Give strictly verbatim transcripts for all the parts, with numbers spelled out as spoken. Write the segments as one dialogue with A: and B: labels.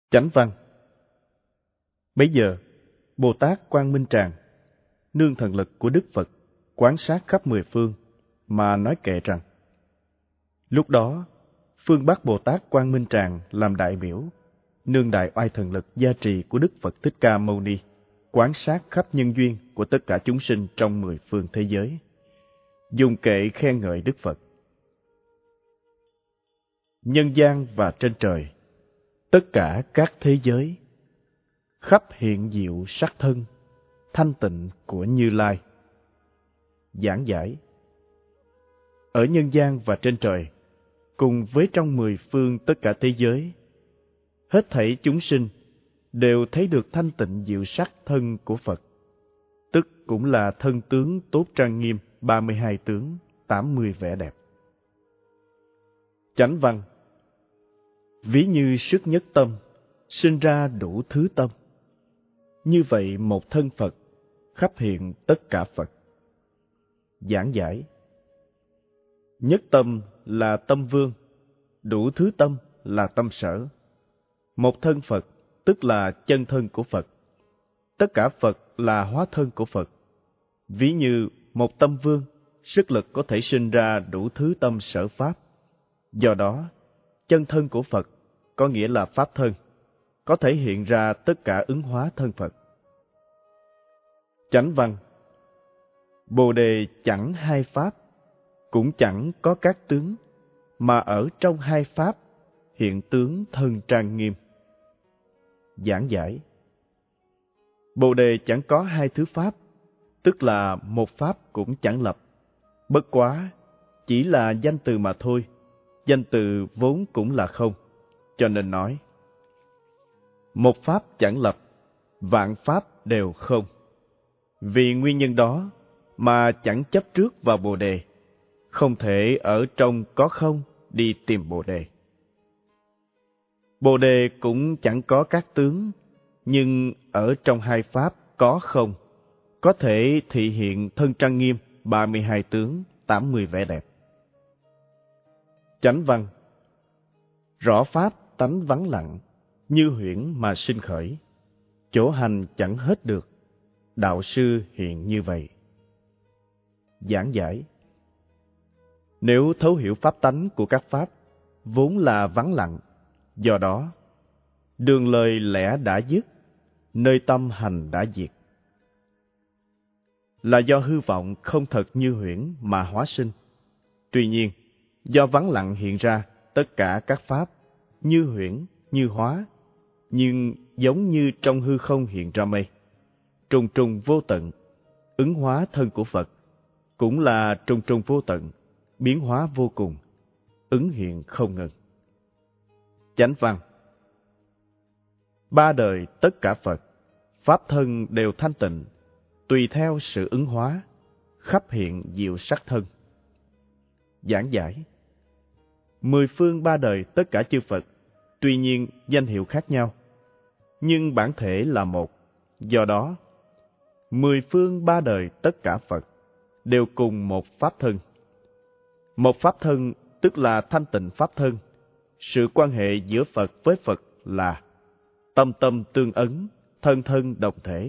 A: Chánh văn. Bấy giờ, Bồ Tát Quang Minh Tràng, nương thần lực của Đức Phật, quán sát khắp mười phương, mà nói kệ rằng: lúc đó, phương Bắc Bồ Tát Quang Minh Tràng làm đại biểu, nương đại oai thần lực gia trì của Đức Phật Thích Ca Mâu Ni, quán sát khắp nhân duyên của tất cả chúng sinh trong mười phương thế giới, dùng kệ khen ngợi Đức Phật. Nhân gian và trên trời, tất cả các thế giới, khắp hiện diệu sắc thân, thanh tịnh của Như Lai. Giảng giải. Ở nhân gian và trên trời, cùng với trong mười phương tất cả thế giới, hết thảy chúng sinh đều thấy được thanh tịnh diệu sắc thân của Phật, tức cũng là thân tướng tốt trang nghiêm, ba mươi hai tướng, tám mươi vẻ đẹp. Chánh văn. Ví như sức nhất tâm, sinh ra đủ thứ tâm. Như vậy một thân Phật, khắp hiện tất cả Phật. Giảng giải. Nhất tâm là tâm vương, đủ thứ tâm là tâm sở. Một thân Phật, tức là chân thân của Phật. Tất cả Phật là hóa thân của Phật. Ví như một tâm vương, sức lực có thể sinh ra đủ thứ tâm sở pháp. Do đó, chân thân của Phật có nghĩa là pháp thân, có thể hiện ra tất cả ứng hóa thân Phật. Chánh văn. Bồ đề chẳng hai pháp, cũng chẳng có các tướng, mà ở trong hai pháp hiện tướng thân trang nghiêm. Giảng giải. Bồ đề chẳng có hai thứ pháp, tức là một pháp cũng chẳng lập. Bất quá, chỉ là danh từ mà thôi, danh từ vốn cũng là không, cho nên nói: một pháp chẳng lập, vạn pháp đều không. Vì nguyên nhân đó mà chẳng chấp trước vào Bồ đề, không thể ở trong có không đi tìm Bồ đề. Bồ đề cũng chẳng có các tướng, nhưng ở trong hai pháp có không, có thể thị hiện thân trang nghiêm, ba mươi hai tướng, tám mươi vẻ đẹp. Chánh văn. Rõ pháp tánh vắng lặng, như huyễn mà sinh khởi, chỗ hành chẳng hết được, đạo sư hiện như vậy. Giảng giải. Nếu thấu hiểu pháp tánh của các pháp, vốn là vắng lặng, do đó, đường lời lẽ đã dứt, nơi tâm hành đã diệt. Là do hư vọng không thật như huyễn mà hóa sinh. Tuy nhiên, do vắng lặng hiện ra tất cả các pháp, như huyễn, như hóa, nhưng giống như trong hư không hiện ra mây. Trùng trùng vô tận, ứng hóa thân của Phật, cũng là trùng trùng vô tận, biến hóa vô cùng, ứng hiện không ngừng. Chánh văn. Ba đời tất cả Phật, pháp thân đều thanh tịnh, tùy theo sự ứng hóa, khắp hiện diệu sắc thân. Giảng giải. Mười phương ba đời tất cả chư Phật, tuy nhiên danh hiệu khác nhau, nhưng bản thể là một. Do đó, mười phương ba đời tất cả Phật đều cùng một pháp thân. Một pháp thân tức là thanh tịnh pháp thân. Sự quan hệ giữa Phật với Phật là tâm tâm tương ấn, thân thân đồng thể.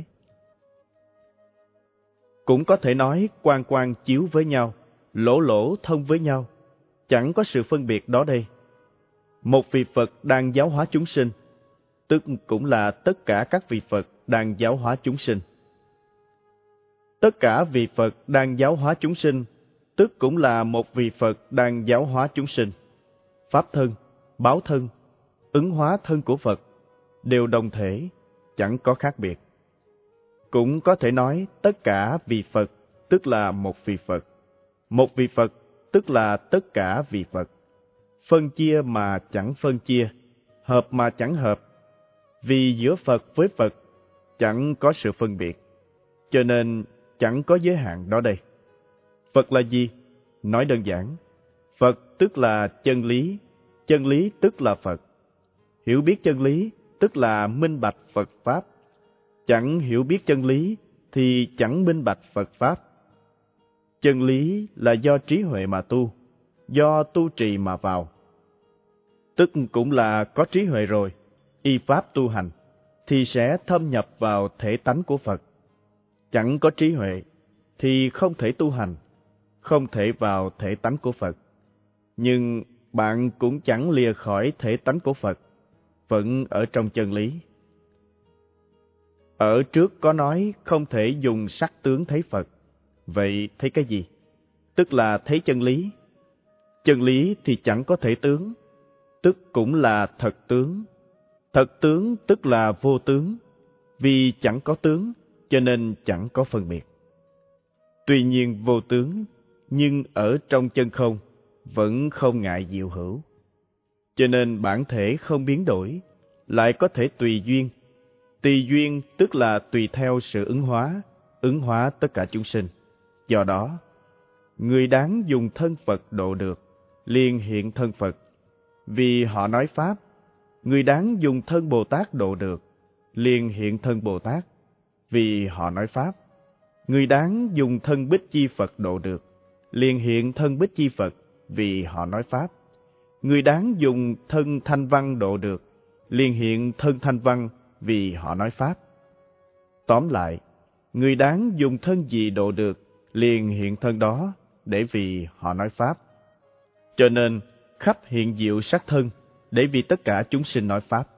A: Cũng có thể nói quang quang chiếu với nhau, lỗ lỗ thông với nhau, chẳng có sự phân biệt đó đây. Một vị Phật đang giáo hóa chúng sinh, tức cũng là tất cả các vị Phật đang giáo hóa chúng sinh. Tất cả vị Phật đang giáo hóa chúng sinh, tức cũng là một vị Phật đang giáo hóa chúng sinh. Pháp thân, báo thân, ứng hóa thân của Phật đều đồng thể, chẳng có khác biệt. Cũng có thể nói tất cả vị Phật tức là một vị Phật, một vị Phật tức là tất cả vị Phật. Phân chia mà chẳng phân chia, hợp mà chẳng hợp. Vì giữa Phật với Phật chẳng có sự phân biệt, cho nên chẳng có giới hạn đó đây. Phật là gì? Nói đơn giản, Phật tức là chân lý, chân lý tức là Phật. Hiểu biết chân lý tức là minh bạch Phật Pháp. Chẳng hiểu biết chân lý thì chẳng minh bạch Phật Pháp. Chân lý là do trí huệ mà tu, do tu trì mà vào. Tức cũng là có trí huệ rồi, y pháp tu hành, thì sẽ thâm nhập vào thể tánh của Phật. Chẳng có trí huệ, thì không thể tu hành, không thể vào thể tánh của Phật. Nhưng bạn cũng chẳng lìa khỏi thể tánh của Phật, vẫn ở trong chân lý. Ở trước có nói không thể dùng sắc tướng thấy Phật. Vậy thấy cái gì? Tức là thấy chân lý. Chân lý thì chẳng có thể tướng, tức cũng là thật tướng. Thật tướng tức là vô tướng, vì chẳng có tướng, cho nên chẳng có phân biệt. Tuy nhiên vô tướng, nhưng ở trong chân không, vẫn không ngại diệu hữu. Cho nên bản thể không biến đổi, lại có thể tùy duyên. Tùy duyên tức là tùy theo sự ứng hóa, ứng hóa tất cả chúng sinh. Do đó, người đáng dùng thân Phật độ được, liền hiện thân Phật, vì họ nói Pháp. Người đáng dùng thân Bồ Tát độ được, liền hiện thân Bồ Tát, vì họ nói Pháp. Người đáng dùng thân Bích Chi Phật độ được, liền hiện thân Bích Chi Phật, vì họ nói Pháp. Người đáng dùng thân Thanh Văn độ được, liền hiện thân Thanh Văn, vì họ nói Pháp. Tóm lại, người đáng dùng thân gì độ được, liền hiện thân đó, để vì họ nói Pháp. Cho nên, khắp hiện diệu sắc thân, để vì tất cả chúng sinh nói Pháp.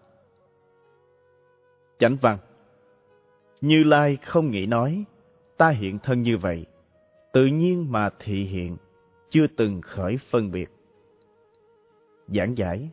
A: Chánh văn: Như Lai không nghĩ nói, ta hiện thân như vậy, tự nhiên mà thị hiện, chưa từng khởi phân biệt. Giảng giải: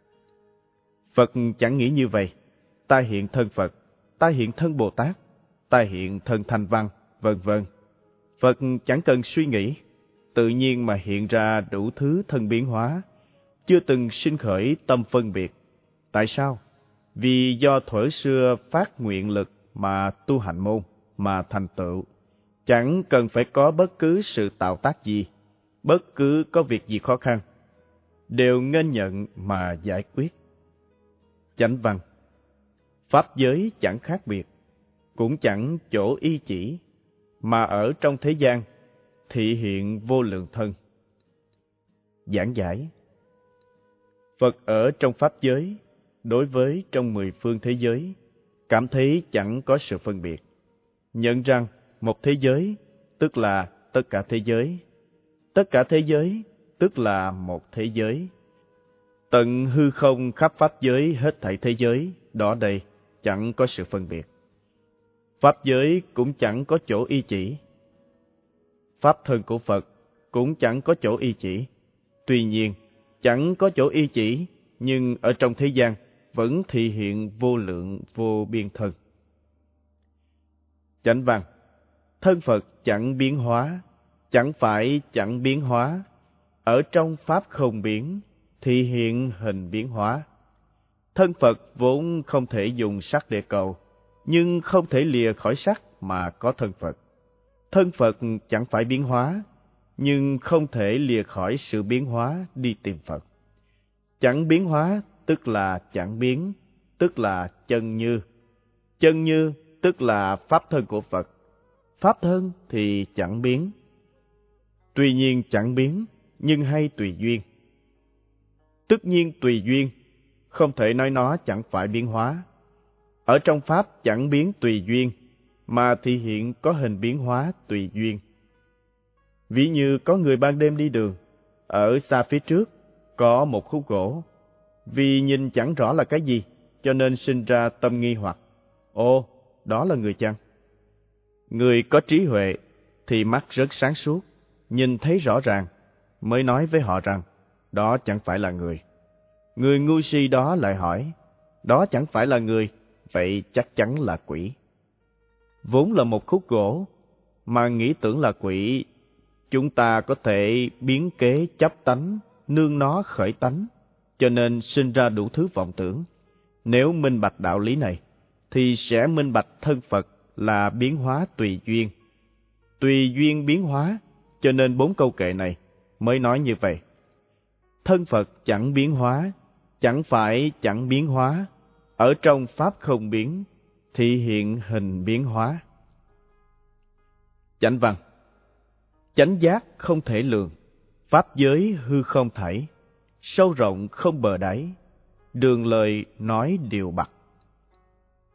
A: Phật chẳng nghĩ như vậy, ta hiện thân Phật, ta hiện thân Bồ Tát, ta hiện thân Thanh Văn, vân vân. Phật chẳng cần suy nghĩ, tự nhiên mà hiện ra đủ thứ thân biến hóa, chưa từng sinh khởi tâm phân biệt. Tại sao? Vì do thuở xưa phát nguyện lực mà tu hành môn, mà thành tựu, chẳng cần phải có bất cứ sự tạo tác gì, bất cứ có việc gì khó khăn, đều nghênh nhận mà giải quyết. Chánh văn: Pháp giới chẳng khác biệt, cũng chẳng chỗ y chỉ, mà ở trong thế gian, thị hiện vô lượng thân. Giảng giải: Phật ở trong Pháp giới, đối với trong mười phương thế giới, cảm thấy chẳng có sự phân biệt. Nhận rằng một thế giới, tức là tất cả thế giới. Tất cả thế giới, tức là một thế giới. Tận hư không khắp Pháp giới hết thảy thế giới, đó đây, chẳng có sự phân biệt. Pháp giới cũng chẳng có chỗ y chỉ. Pháp thân của Phật cũng chẳng có chỗ y chỉ. Tuy nhiên, chẳng có chỗ y chỉ, nhưng ở trong thế gian vẫn thị hiện vô lượng vô biên thân. Chánh văn: Thân Phật chẳng biến hóa, chẳng phải chẳng biến hóa, ở trong Pháp không biến, thị hiện hình biến hóa. Thân Phật vốn không thể dùng sắc để cầu, nhưng không thể lìa khỏi sắc mà có thân Phật. Thân Phật chẳng phải biến hóa, nhưng không thể lìa khỏi sự biến hóa đi tìm Phật. Chẳng biến hóa tức là chẳng biến, tức là chân như. Chân như tức là Pháp thân của Phật. Pháp thân thì chẳng biến. Tuy nhiên chẳng biến, nhưng hay tùy duyên. Tất nhiên tùy duyên, không thể nói nó chẳng phải biến hóa. Ở trong Pháp chẳng biến tùy duyên, mà thị hiện có hình biến hóa tùy duyên. Ví như có người ban đêm đi đường, ở xa phía trước có một khúc gỗ. Vì nhìn chẳng rõ là cái gì, cho nên sinh ra tâm nghi hoặc. Ồ, đó là người chăng? Người có trí huệ thì mắt rất sáng suốt, nhìn thấy rõ ràng, mới nói với họ rằng, đó chẳng phải là người. Người ngu si đó lại hỏi, đó chẳng phải là người, vậy chắc chắn là quỷ. Vốn là một khúc gỗ, mà nghĩ tưởng là quỷ, chúng ta có thể biến kế chấp tánh, nương nó khởi tánh, cho nên sinh ra đủ thứ vọng tưởng. Nếu minh bạch đạo lý này, thì sẽ minh bạch thân Phật là biến hóa tùy duyên. Tùy duyên biến hóa, cho nên bốn câu kệ này mới nói như vậy. Thân Phật chẳng biến hóa, chẳng phải chẳng biến hóa, ở trong Pháp không biến, thị hiện hình biến hóa. Chánh văn: Chánh giác không thể lường, Pháp giới hư không thảy, sâu rộng không bờ đáy, đường lời nói điều bặt.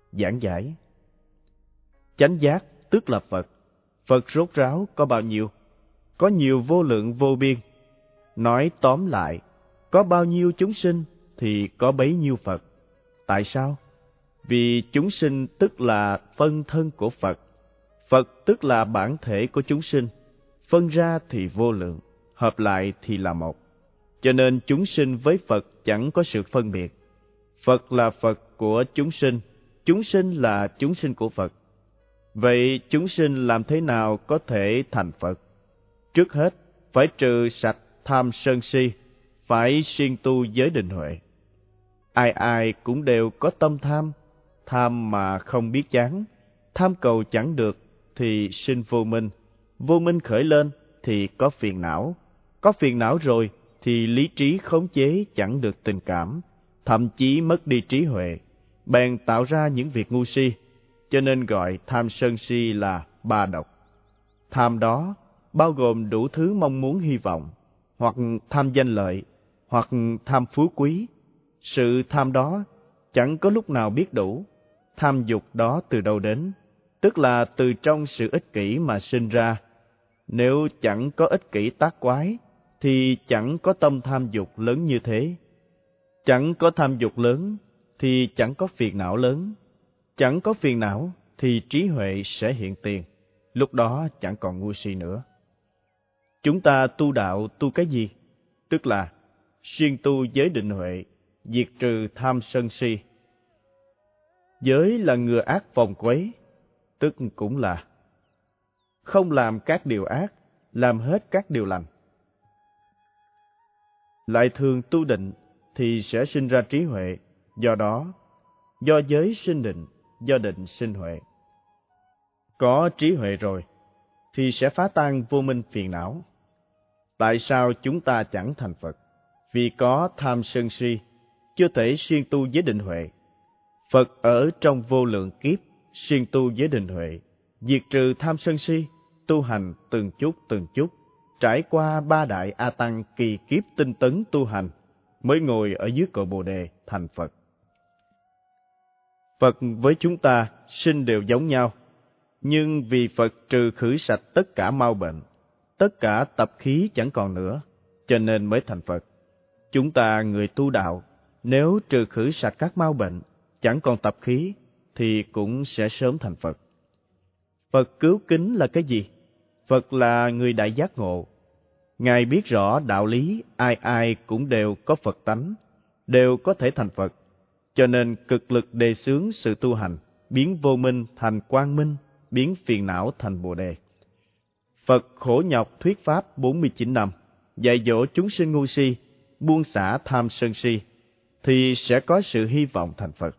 A: giảng giải. Chánh giác tức là Phật. Phật rốt ráo có bao nhiêu? Có nhiều vô lượng vô biên. Nói tóm lại, có bao nhiêu chúng sinh thì có bấy nhiêu Phật. Tại sao? Vì chúng sinh tức là phân thân của Phật. Phật tức là bản thể của chúng sinh. Phân ra thì vô lượng, hợp lại thì là một. Cho nên chúng sinh với Phật chẳng có sự phân biệt. Phật là Phật của chúng sinh, chúng sinh là chúng sinh của Phật. Vậy chúng sinh làm thế nào có thể thành Phật? Trước hết, phải trừ sạch tham sân si, phải siêng tu giới định huệ. Ai ai cũng đều có tâm tham, tham mà không biết chán, tham cầu chẳng được thì sinh vô minh, vô minh khởi lên thì có phiền não, có phiền não rồi thì lý trí khống chế chẳng được tình cảm, thậm chí mất đi trí huệ, bèn tạo ra những việc ngu si, cho nên gọi tham sân si là ba độc. Tham đó bao gồm đủ thứ mong muốn hy vọng, hoặc tham danh lợi, hoặc tham phú quý. Sự tham đó chẳng có lúc nào biết đủ. Tham dục đó từ đâu đến? Tức là từ trong sự ích kỷ mà sinh ra. Nếu chẳng có ích kỷ tác quái, thì chẳng có tâm tham dục lớn như thế. Chẳng có tham dục lớn, thì chẳng có phiền não lớn. Chẳng có phiền não, thì trí huệ sẽ hiện tiền. Lúc đó chẳng còn ngu si nữa. Chúng ta tu đạo tu cái gì? Tức là siêng tu giới định huệ, diệt trừ tham sân si. Giới là ngừa ác phòng quấy, tức cũng là không làm các điều ác, làm hết các điều lành. Lại thường tu định thì sẽ sinh ra trí huệ, do đó, do giới sinh định, do định sinh huệ. Có trí huệ rồi, thì sẽ phá tan vô minh phiền não. Tại sao chúng ta chẳng thành Phật? Vì có tham sân si, chưa thể siêng tu giới định huệ. Phật ở trong vô lượng kiếp, siêng tu giới định huệ, diệt trừ tham sân si, tu hành từng chút từng chút, trải qua ba đại A Tăng kỳ kiếp tinh tấn tu hành, mới ngồi ở dưới cội Bồ Đề thành Phật. Phật với chúng ta sinh đều giống nhau, nhưng vì Phật trừ khử sạch tất cả mau bệnh, tất cả tập khí chẳng còn nữa, cho nên mới thành Phật. Chúng ta người tu đạo, nếu trừ khử sạch các mau bệnh, chẳng còn tập khí, thì cũng sẽ sớm thành Phật. Phật cứu kính là cái gì? Phật là người đại giác ngộ. Ngài biết rõ đạo lý, ai ai cũng đều có Phật tánh, đều có thể thành Phật. Cho nên cực lực đề xướng sự tu hành, biến vô minh thành quang minh, biến phiền não thành Bồ Đề. Phật khổ nhọc thuyết pháp bốn mươi chín năm, dạy dỗ chúng sinh ngu si, buông xả tham sân si, thì sẽ có sự hy vọng thành Phật.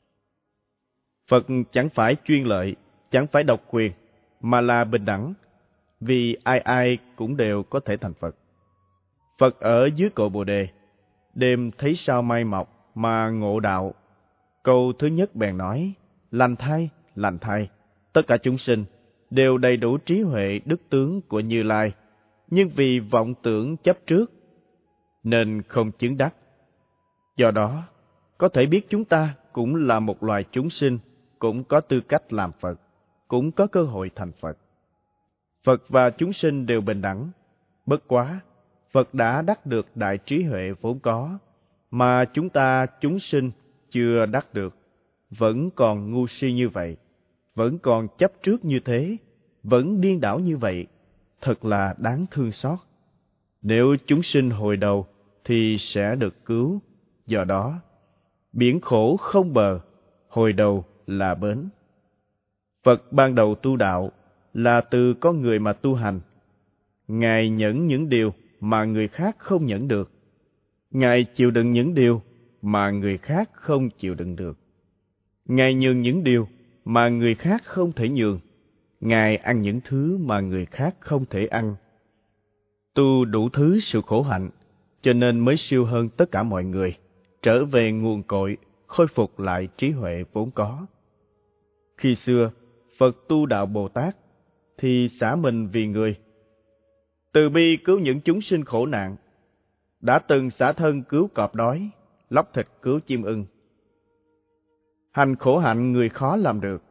A: Phật chẳng phải chuyên lợi, chẳng phải độc quyền, mà là bình đẳng, vì ai ai cũng đều có thể thành Phật. Phật ở dưới cội Bồ Đề, đêm thấy sao mai mọc mà ngộ đạo. Câu thứ nhất bèn nói, lành thay, lành thay, tất cả chúng sinh đều đầy đủ trí huệ đức tướng của Như Lai, nhưng vì vọng tưởng chấp trước, nên không chứng đắc. Do đó, có thể biết chúng ta cũng là một loài chúng sinh, cũng có tư cách làm Phật, cũng có cơ hội thành Phật. Phật và chúng sinh đều bình đẳng. Bất quá, Phật đã đắc được đại trí huệ vốn có, mà chúng ta chúng sinh chưa đắc được, vẫn còn ngu si như vậy, vẫn còn chấp trước như thế, vẫn điên đảo như vậy, thật là đáng thương xót. Nếu chúng sinh hồi đầu thì sẽ được cứu. Do đó, biển khổ không bờ, hồi đầu là bến. Phật ban đầu tu đạo là từ con người mà tu hành. Ngài nhẫn những điều mà người khác không nhẫn được. Ngài chịu đựng những điều mà người khác không chịu đựng được. Ngài nhường những điều mà người khác không thể nhường. Ngài ăn những thứ mà người khác không thể ăn. Tu đủ thứ sự khổ hạnh, cho nên mới siêu hơn tất cả mọi người, trở về nguồn cội, khôi phục lại trí huệ vốn có. Khi xưa, Phật tu đạo Bồ Tát, thì xả mình vì người. Từ bi cứu những chúng sinh khổ nạn, đã từng xả thân cứu cọp đói, lóc thịt cứu chim ưng. Hành khổ hạnh người khó làm được.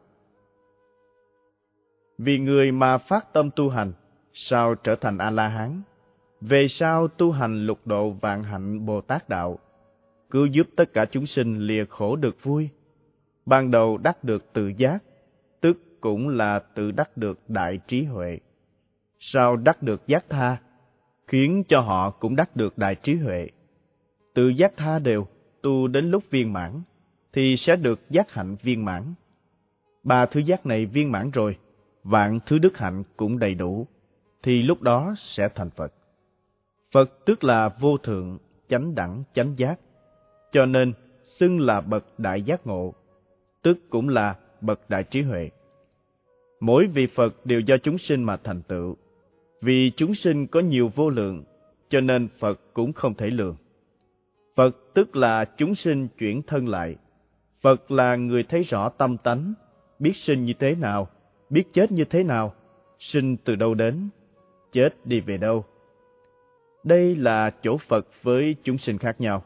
A: Vì người mà phát tâm tu hành, sao trở thành A-la-hán? Về sau tu hành lục độ vạn hạnh Bồ Tát đạo, cứu giúp tất cả chúng sinh lìa khổ được vui. Ban đầu đắc được tự giác, tức cũng là tự đắc được đại trí huệ. Sau đắc được giác tha, khiến cho họ cũng đắc được đại trí huệ. Tự giác tha đều, tu đến lúc viên mãn, thì sẽ được giác hạnh viên mãn. Ba thứ giác này viên mãn rồi, vạn thứ đức hạnh cũng đầy đủ, thì lúc đó sẽ thành Phật. Phật tức là vô thượng, chánh đẳng, chánh giác, cho nên xưng là bậc đại giác ngộ, tức cũng là bậc đại trí huệ. Mỗi vị Phật đều do chúng sinh mà thành tựu. Vì chúng sinh có nhiều vô lượng, cho nên Phật cũng không thể lường. Phật tức là chúng sinh chuyển thân lại. Phật là người thấy rõ tâm tánh, biết sinh như thế nào, biết chết như thế nào, sinh từ đâu đến, chết đi về đâu. Đây là chỗ Phật với chúng sinh khác nhau.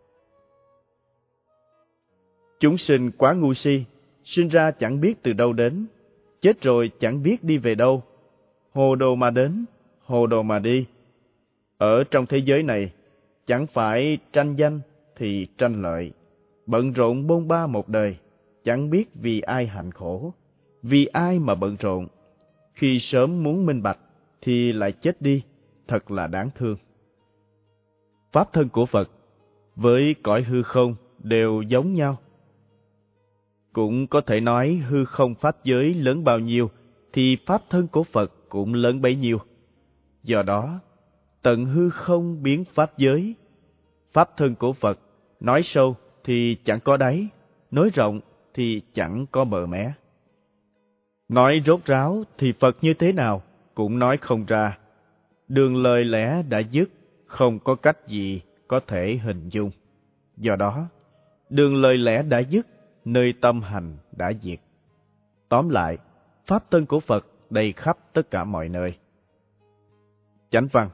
A: Chúng sinh quá ngu si, sinh ra chẳng biết từ đâu đến, chết rồi chẳng biết đi về đâu, hồ đồ mà đến, hồ đồ mà đi. Ở trong thế giới này, chẳng phải tranh danh thì tranh lợi, bận rộn bôn ba một đời, chẳng biết vì ai hạnh khổ, vì ai mà bận rộn. Khi sớm muốn minh bạch thì lại chết đi, thật là đáng thương. Pháp thân của Phật với cõi hư không đều giống nhau. Cũng có thể nói hư không pháp giới lớn bao nhiêu thì pháp thân của Phật cũng lớn bấy nhiêu. Do đó, tận hư không biến pháp giới. Pháp thân của Phật nói sâu thì chẳng có đáy, nói rộng thì chẳng có bờ mé. Nói rốt ráo thì Phật như thế nào cũng nói không ra. Đường lời lẽ đã dứt, không có cách gì có thể hình dung. Do đó, đường lời lẽ đã dứt, nơi tâm hành đã diệt. Tóm lại, pháp thân của Phật đầy khắp tất cả mọi nơi. Chánh văn: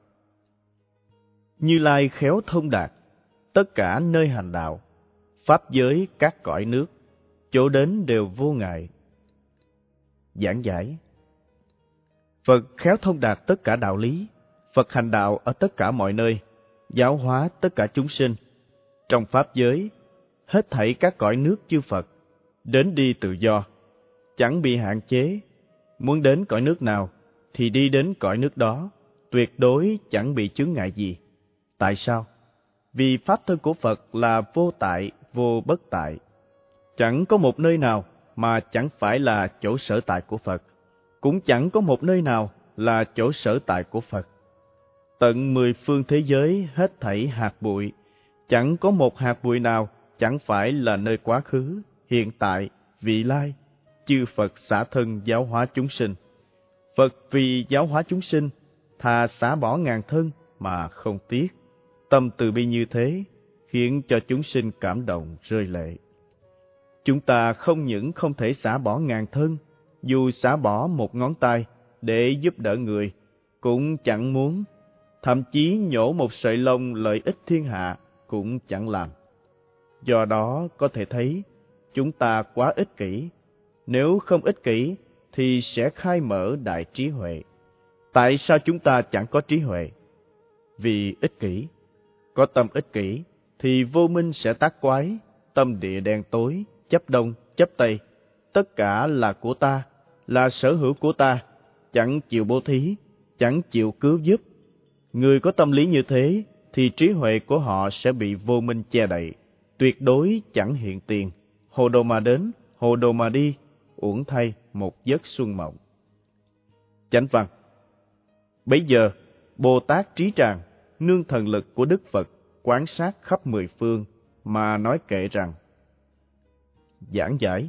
A: Như Lai khéo thông đạt, tất cả nơi hành đạo, pháp giới các cõi nước, chỗ đến đều vô ngại. Giảng giải: Phật khéo thông đạt tất cả đạo lý, Phật hành đạo ở tất cả mọi nơi, giáo hóa tất cả chúng sinh. Trong pháp giới, hết thảy các cõi nước chư Phật, đến đi tự do, chẳng bị hạn chế. Muốn đến cõi nước nào thì đi đến cõi nước đó, tuyệt đối chẳng bị chướng ngại gì. Tại sao? Vì pháp thân của Phật là vô tại, vô bất tại. Chẳng có một nơi nào mà chẳng phải là chỗ sở tại của Phật, cũng chẳng có một nơi nào là chỗ sở tại của Phật. Tận mười phương thế giới hết thảy hạt bụi, chẳng có một hạt bụi nào chẳng phải là nơi quá khứ, hiện tại, vị lai. Chư Phật xả thân giáo hóa chúng sinh. Phật vì giáo hóa chúng sinh, thà xả bỏ ngàn thân mà không tiếc. Tâm từ bi như thế, khiến cho chúng sinh cảm động rơi lệ. Chúng ta không những không thể xả bỏ ngàn thân, dù xả bỏ một ngón tay để giúp đỡ người, cũng chẳng muốn. Thậm chí nhổ một sợi lông lợi ích thiên hạ cũng chẳng làm. Do đó có thể thấy, chúng ta quá ích kỷ. Nếu không ích kỷ, thì sẽ khai mở đại trí huệ. Tại sao chúng ta chẳng có trí huệ? Vì ích kỷ. Có tâm ích kỷ, thì vô minh sẽ tác quái, tâm địa đen tối, chấp đông, chấp tây. Tất cả là của ta, là sở hữu của ta, chẳng chịu bố thí, chẳng chịu cứu giúp. Người có tâm lý như thế, thì trí huệ của họ sẽ bị vô minh che đậy, tuyệt đối chẳng hiện tiền, hồ đồ mà đến, hồ đồ mà đi, uổng thay một giấc xuân mộng. Chánh văn: Bấy giờ, Bồ Tát Trí Tràng, nương thần lực của Đức Phật, quán sát khắp mười phương, mà nói kệ rằng. Giảng giải: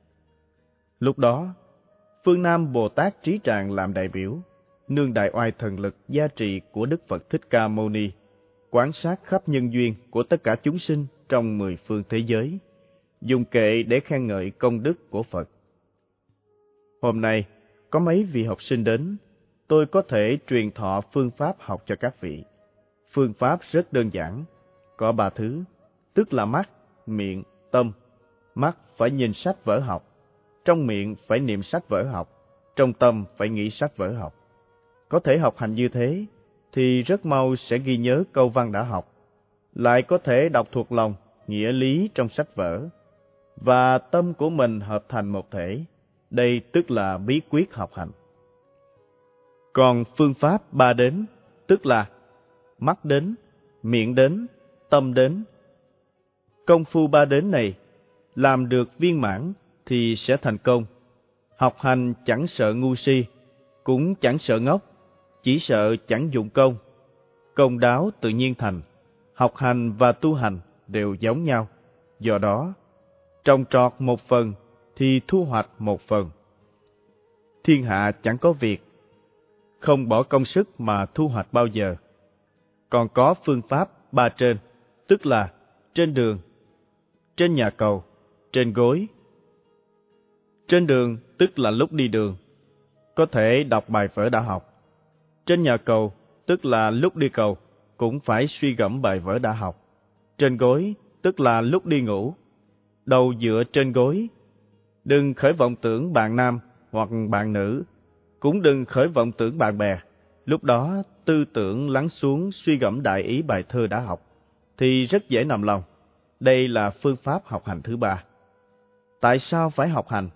A: Lúc đó, phương Nam Bồ Tát Trí Tràng làm đại biểu, nương đại oai thần lực gia trì của Đức Phật Thích Ca Mâu Ni, quán sát khắp nhân duyên của tất cả chúng sinh trong mười phương thế giới, dùng kệ để khen ngợi công đức của Phật. Hôm nay, có mấy vị học sinh đến, tôi có thể truyền thọ phương pháp học cho các vị. Phương pháp rất đơn giản, có ba thứ, tức là mắt, miệng, tâm. mắt phải nhìn sách vở học, trong miệng phải niệm sách vở học, trong tâm phải nghĩ sách vở học. Có thể học hành như thế, thì rất mau sẽ ghi nhớ câu văn đã học, lại có thể đọc thuộc lòng nghĩa lý trong sách vở, và tâm của mình hợp thành một thể. Đây tức là bí quyết học hành. Còn phương pháp ba đến, tức là mắt đến, miệng đến, tâm đến. Công phu ba đến này, làm được viên mãn thì sẽ thành công. Học hành chẳng sợ ngu si, cũng chẳng sợ ngốc, chỉ sợ chẳng dụng công. Công đáo tự nhiên thành, học hành và tu hành đều giống nhau. Do đó, trồng trọt một phần thì thu hoạch một phần. Thiên hạ chẳng có việc không bỏ công sức mà thu hoạch bao giờ. Còn có phương pháp ba trên, tức là trên đường, trên nhà cầu, trên gối. Trên đường tức là lúc đi đường, có thể đọc bài vở đã học. Trên nhà cầu tức là lúc đi cầu, cũng phải suy gẫm bài vở đã học. Trên gối tức là lúc đi ngủ, đầu dựa trên gối. Đừng khởi vọng tưởng bạn nam hoặc bạn nữ, cũng đừng khởi vọng tưởng bạn bè. Lúc đó tư tưởng lắng xuống suy gẫm đại ý bài thơ đã học, thì rất dễ nằm lòng. Đây là phương pháp học hành thứ ba. Tại sao phải học hành?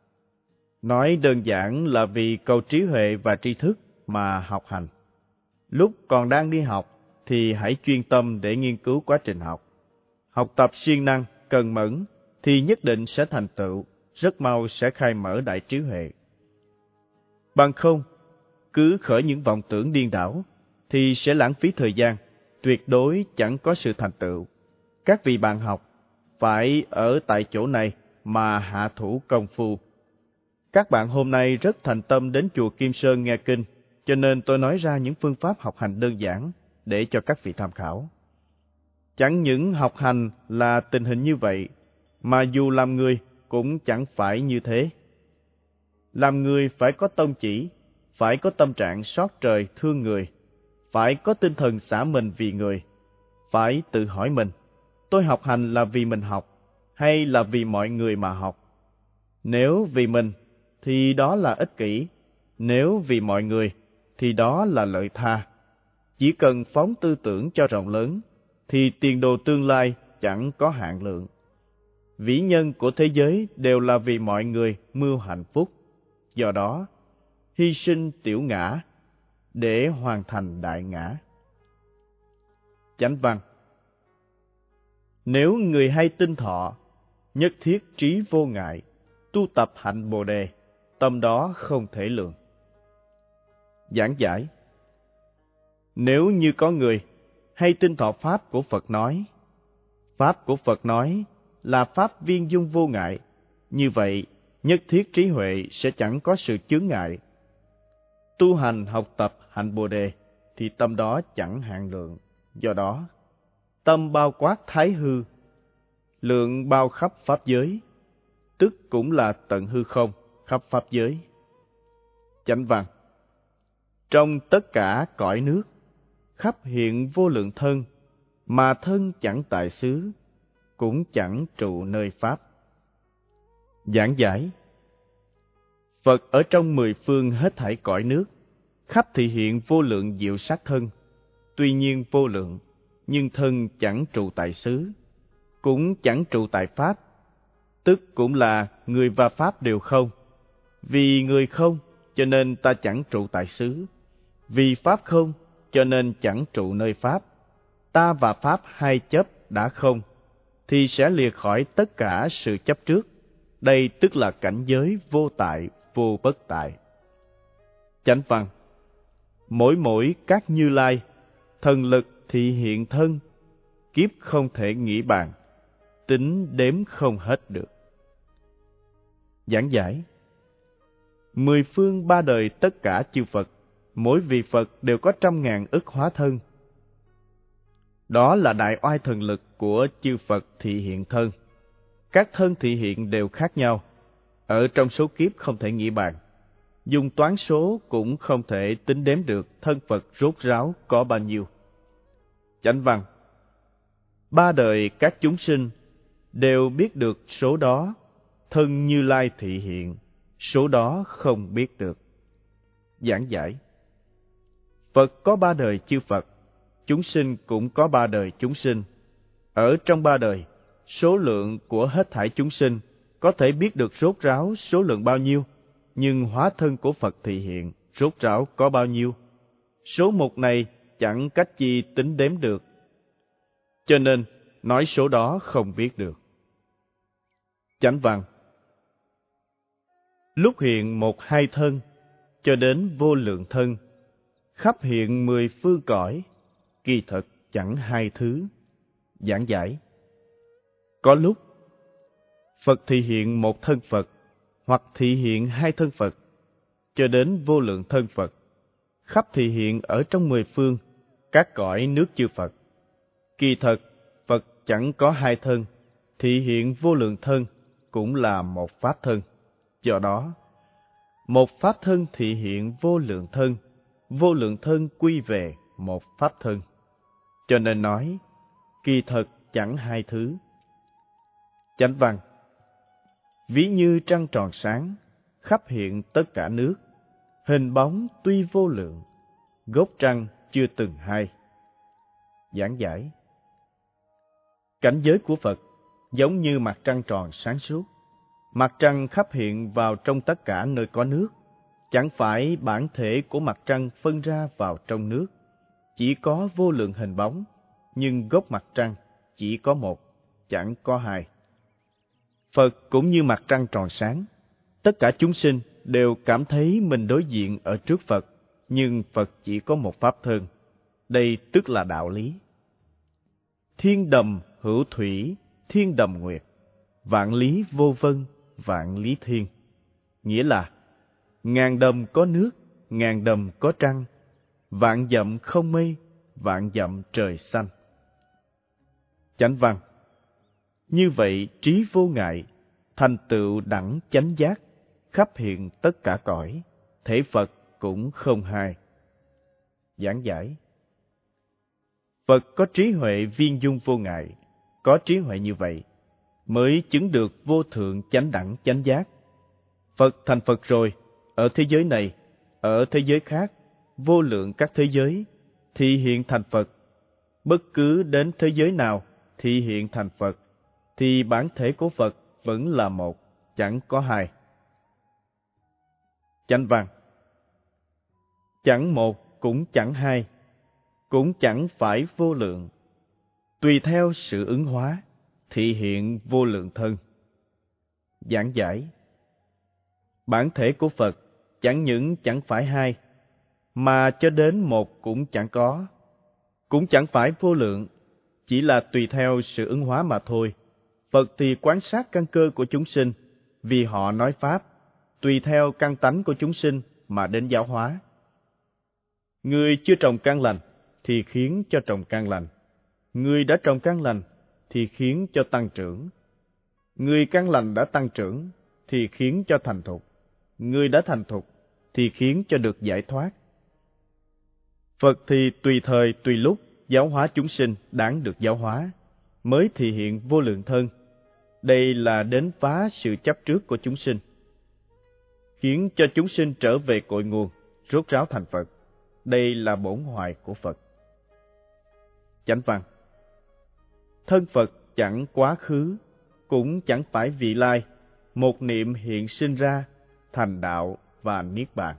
A: Nói đơn giản là vì cầu trí huệ và tri thức mà học hành. Lúc còn đang đi học thì hãy chuyên tâm để nghiên cứu quá trình học. Học tập siêng năng, cần mẫn thì nhất định sẽ thành tựu, rất mau sẽ khai mở đại trí huệ. Bằng không, cứ khởi những vọng tưởng điên đảo thì sẽ lãng phí thời gian, tuyệt đối chẳng có sự thành tựu. Các vị bạn học phải ở tại chỗ này mà hạ thủ công phu. Các bạn hôm nay rất thành tâm đến chùa Kim Sơn nghe kinh, cho nên tôi nói ra những phương pháp học hành đơn giản để cho các vị tham khảo. Chẳng những học hành là tình hình như vậy, mà dù làm người cũng chẳng phải như thế. Làm người phải có tông chỉ, phải có tâm trạng xót trời thương người, phải có tinh thần xả mình vì người, phải tự hỏi mình, tôi học hành là vì mình học, hay là vì mọi người mà học? Nếu vì mình, thì đó là ích kỷ, nếu vì mọi người, thì đó là lợi tha. Chỉ cần phóng tư tưởng cho rộng lớn, thì tiền đồ tương lai chẳng có hạn lượng. Vĩ nhân của thế giới đều là vì mọi người mưu hạnh phúc. Do đó, hy sinh tiểu ngã để hoàn thành đại ngã. Chánh văn. Nếu người hay tinh thọ, nhất thiết trí vô ngại, tu tập hạnh Bồ đề, tâm đó không thể lượng. Giảng giải. Nếu như có người hay tinh thọ pháp của Phật nói, pháp của Phật nói là pháp viên dung vô ngại, như vậy nhất thiết trí huệ sẽ chẳng có sự chướng ngại. Tu hành học tập hạnh Bồ đề thì tâm đó chẳng hạn lượng. Do đó, tâm bao quát thái hư, lượng bao khắp pháp giới, tức cũng là tận hư không khắp pháp giới. Chánh văn. Trong tất cả cõi nước, khắp hiện vô lượng thân, mà thân chẳng tại xứ, cũng chẳng trụ nơi pháp. Giảng giải. Phật ở trong mười phương hết thảy cõi nước, khắp thị hiện vô lượng diệu sắc thân. Tuy nhiên vô lượng, nhưng thân chẳng trụ tại xứ, cũng chẳng trụ tại pháp, tức cũng là người và pháp đều không. Vì người không, cho nên ta chẳng trụ tại xứ. Vì pháp không, cho nên chẳng trụ nơi pháp. Ta và pháp hai chấp đã không, thì sẽ lìa khỏi tất cả sự chấp trước. Đây tức là cảnh giới vô tại, vô bất tại. Chánh văn. Mỗi mỗi các Như Lai, thần lực thị hiện thân, kiếp không thể nghĩ bàn, tính đếm không hết được. Giảng giải. Mười phương ba đời tất cả chư Phật, mỗi vị Phật đều có trăm ngàn ức hóa thân. Đó là đại oai thần lực của chư Phật thị hiện thân. Các thân thị hiện đều khác nhau, ở trong số kiếp không thể nghĩ bàn. Dùng toán số cũng không thể tính đếm được thân Phật rốt ráo có bao nhiêu. Chánh văn. Ba đời các chúng sinh đều biết được số đó, thân Như Lai thị hiện, số đó không biết được. Giảng giải. Phật có ba đời chư Phật, chúng sinh cũng có ba đời chúng sinh. Ở trong ba đời, số lượng của hết thảy chúng sinh có thể biết được rốt ráo số lượng bao nhiêu, nhưng hóa thân của Phật thị hiện rốt ráo có bao nhiêu. Số một này chẳng cách chi tính đếm được. Cho nên, nói số đó không biết được. Chánh văn. Lúc hiện một hai thân, cho đến vô lượng thân, khắp hiện mười phương cõi, kỳ thực chẳng hai thứ. Giảng giải. Có lúc, Phật thị hiện một thân Phật, hoặc thị hiện hai thân Phật, cho đến vô lượng thân Phật, khắp thị hiện ở trong mười phương, các cõi nước chư Phật. Kỳ thật, Phật chẳng có hai thân, thị hiện vô lượng thân cũng là một pháp thân. Do đó, một pháp thân thị hiện vô lượng thân, vô lượng thân quy về một pháp thân. Cho nên nói, kỳ thật chẳng hai thứ. Chánh văn. Ví như trăng tròn sáng, khắp hiện tất cả nước, hình bóng tuy vô lượng, gốc trăng chưa từng hai. Giảng giải. Cảnh giới của Phật giống như mặt trăng tròn sáng suốt. Mặt trăng khắp hiện vào trong tất cả nơi có nước, chẳng phải bản thể của mặt trăng phân ra vào trong nước, chỉ có vô lượng hình bóng, nhưng gốc mặt trăng chỉ có một, chẳng có hai. Phật cũng như mặt trăng tròn sáng, tất cả chúng sinh đều cảm thấy mình đối diện ở trước Phật, nhưng Phật chỉ có một pháp thân. Đây tức là đạo lý. Thiên đầm hữu thủy, thiên đầm nguyệt, vạn lý vô vân, vạn lý thiên. Nghĩa là, ngàn đầm có nước, ngàn đầm có trăng, vạn dặm không mây, vạn dặm trời xanh. Chánh văn. Như vậy trí vô ngại, thành tựu đẳng chánh giác, khắp hiện tất cả cõi, thể Phật cũng không hai. Giảng giải. Phật có trí huệ viên dung vô ngại, có trí huệ như vậy mới chứng được vô thượng chánh đẳng chánh giác. Phật thành Phật rồi, ở thế giới này, ở thế giới khác, vô lượng các thế giới, thì hiện thành Phật. Bất cứ đến thế giới nào thì hiện thành Phật, thì bản thể của Phật vẫn là một, chẳng có hai. Chánh văn. Chẳng một cũng chẳng hai, cũng chẳng phải vô lượng, tùy theo sự ứng hóa, thị hiện vô lượng thân. Giảng giải. Bản thể của Phật chẳng những chẳng phải hai, mà cho đến một cũng chẳng có, cũng chẳng phải vô lượng, chỉ là tùy theo sự ứng hóa mà thôi. Phật thì quan sát căn cơ của chúng sinh, vì họ nói Pháp, tùy theo căn tánh của chúng sinh mà đến giáo hóa. Người chưa trồng căn lành, thì khiến cho trồng căn lành. Người đã trồng căn lành, thì khiến cho tăng trưởng. Người căn lành đã tăng trưởng, thì khiến cho thành thục. Người đã thành thục, thì khiến cho được giải thoát. Phật thì tùy thời tùy lúc giáo hóa chúng sinh đáng được giáo hóa, mới thị hiện vô lượng thân. Đây là đến phá sự chấp trước của chúng sinh, khiến cho chúng sinh trở về cội nguồn, rốt ráo thành Phật. Đây là bổn hoài của Phật. Chánh văn. Thân Phật chẳng quá khứ, cũng chẳng phải vị lai, một niệm hiện sinh ra, thành đạo và niết bàn.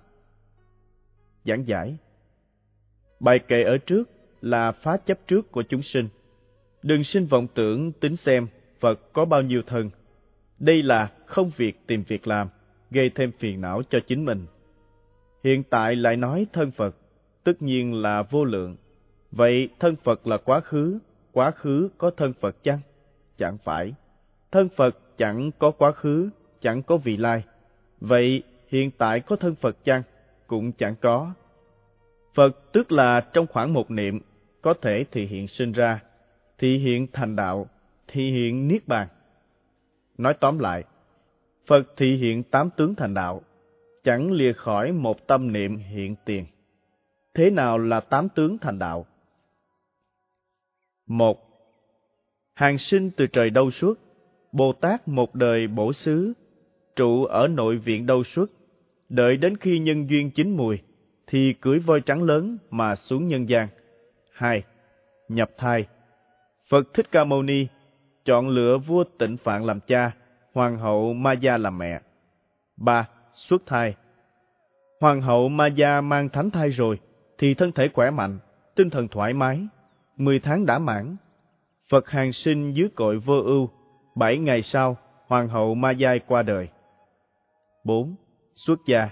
A: Giảng giải. Bài kệ ở trước là phá chấp trước của chúng sinh. Đừng sinh vọng tưởng tính xem Phật có bao nhiêu thân. Đây là không việc tìm việc làm, gây thêm phiền não cho chính mình. Hiện tại lại nói thân Phật, tất nhiên là vô lượng. Vậy thân Phật là quá khứ, quá khứ có thân Phật chăng? Chẳng phải. Thân Phật chẳng có quá khứ, chẳng có vị lai. Vậy hiện tại có thân Phật chăng? Cũng chẳng có. Phật tức là trong khoảng một niệm, có thể thị hiện sinh ra, thị hiện thành đạo, thị hiện niết bàn. Nói tóm lại, Phật thị hiện tám tướng thành đạo, chẳng lìa khỏi một tâm niệm hiện tiền. Thế nào là tám tướng thành đạo? Một, hàng sinh từ trời đâu suốt, Bồ Tát một đời bổ xứ, trụ ở nội viện Đâu Xuất, đợi đến khi nhân duyên chín mùi, thì cưỡi voi trắng lớn mà xuống nhân gian. Hai, nhập thai. Phật Thích Ca Mâu Ni chọn lựa vua Tịnh Phạn làm cha, hoàng hậu Maya làm mẹ. Ba, xuất thai. Hoàng hậu Maya mang thánh thai rồi, thì thân thể khỏe mạnh, tinh thần thoải mái. Mười tháng đã mãn, Phật hàng sinh dưới cội Vô Ưu. Bảy ngày sau, hoàng hậu Maya qua đời. Bốn, xuất gia.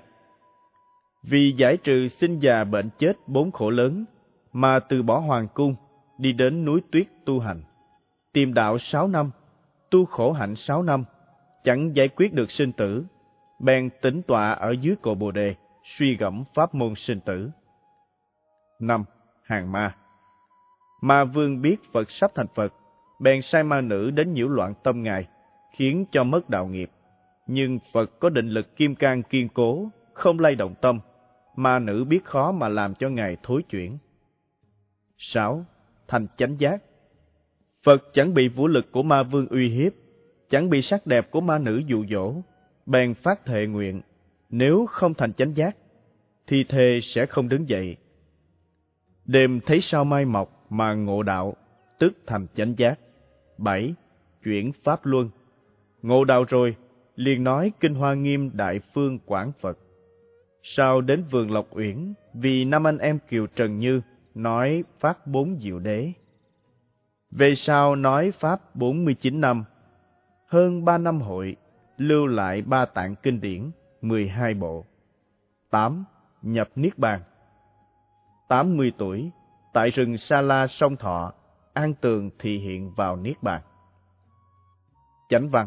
A: Vì giải trừ sinh già bệnh chết bốn khổ lớn, mà từ bỏ hoàng cung, đi đến núi tuyết tu hành. Tìm đạo sáu năm, tu khổ hạnh sáu năm, chẳng giải quyết được sinh tử, bèn tĩnh tọa ở dưới cội Bồ Đề, suy gẫm pháp môn sinh tử. Năm, hàng ma. Ma vương biết Phật sắp thành Phật, bèn sai ma nữ đến nhiễu loạn tâm Ngài, khiến cho mất đạo nghiệp. Nhưng Phật có định lực kim cang kiên cố, không lay động tâm, ma nữ biết khó mà làm cho Ngài thối chuyển. Sáu, thành chánh giác. Phật chẳng bị vũ lực của ma vương uy hiếp, chẳng bị sắc đẹp của ma nữ dụ dỗ, bèn phát thệ nguyện, nếu không thành chánh giác, thì thề sẽ không đứng dậy. Đêm thấy sao mai mọc mà ngộ đạo, tức thành chánh giác. Bảy, chuyển pháp luân. Ngộ đạo rồi, liền nói kinh Hoa Nghiêm Đại Phương Quảng Phật. Sau đến vườn Lộc Uyển, vì năm anh em Kiều Trần Như nói pháp bốn diệu đế. Về sau nói pháp bốn mươi chín năm, hơn ba năm hội, lưu lại ba tạng kinh điển, mười hai bộ. Tám, nhập Niết Bàn. Tám mươi tuổi, tại rừng Sa La Sông Thọ, an tường thị hiện vào Niết Bàn. Chánh văn.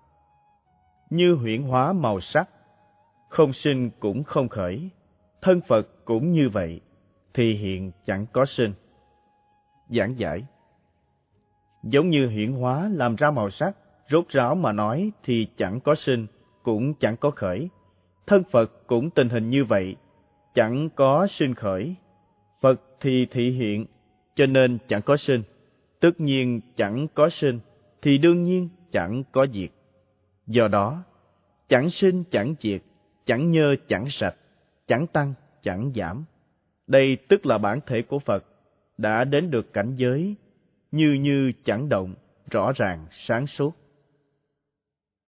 A: Như huyễn hóa màu sắc, không sinh cũng không khởi, thân Phật cũng như vậy, thì hiện chẳng có sinh. Giảng giải. Giống như huyễn hóa làm ra màu sắc, rốt ráo mà nói thì chẳng có sinh, cũng chẳng có khởi. Thân Phật cũng tình hình như vậy, chẳng có sinh khởi. Phật thì thị hiện, cho nên chẳng có sinh. Tất nhiên chẳng có sinh, thì đương nhiên chẳng có diệt. Do đó, chẳng sinh chẳng diệt, chẳng nhơ chẳng sạch, chẳng tăng chẳng giảm. Đây tức là bản thể của Phật, đã đến được cảnh giới như như chẳng động, rõ ràng sáng suốt.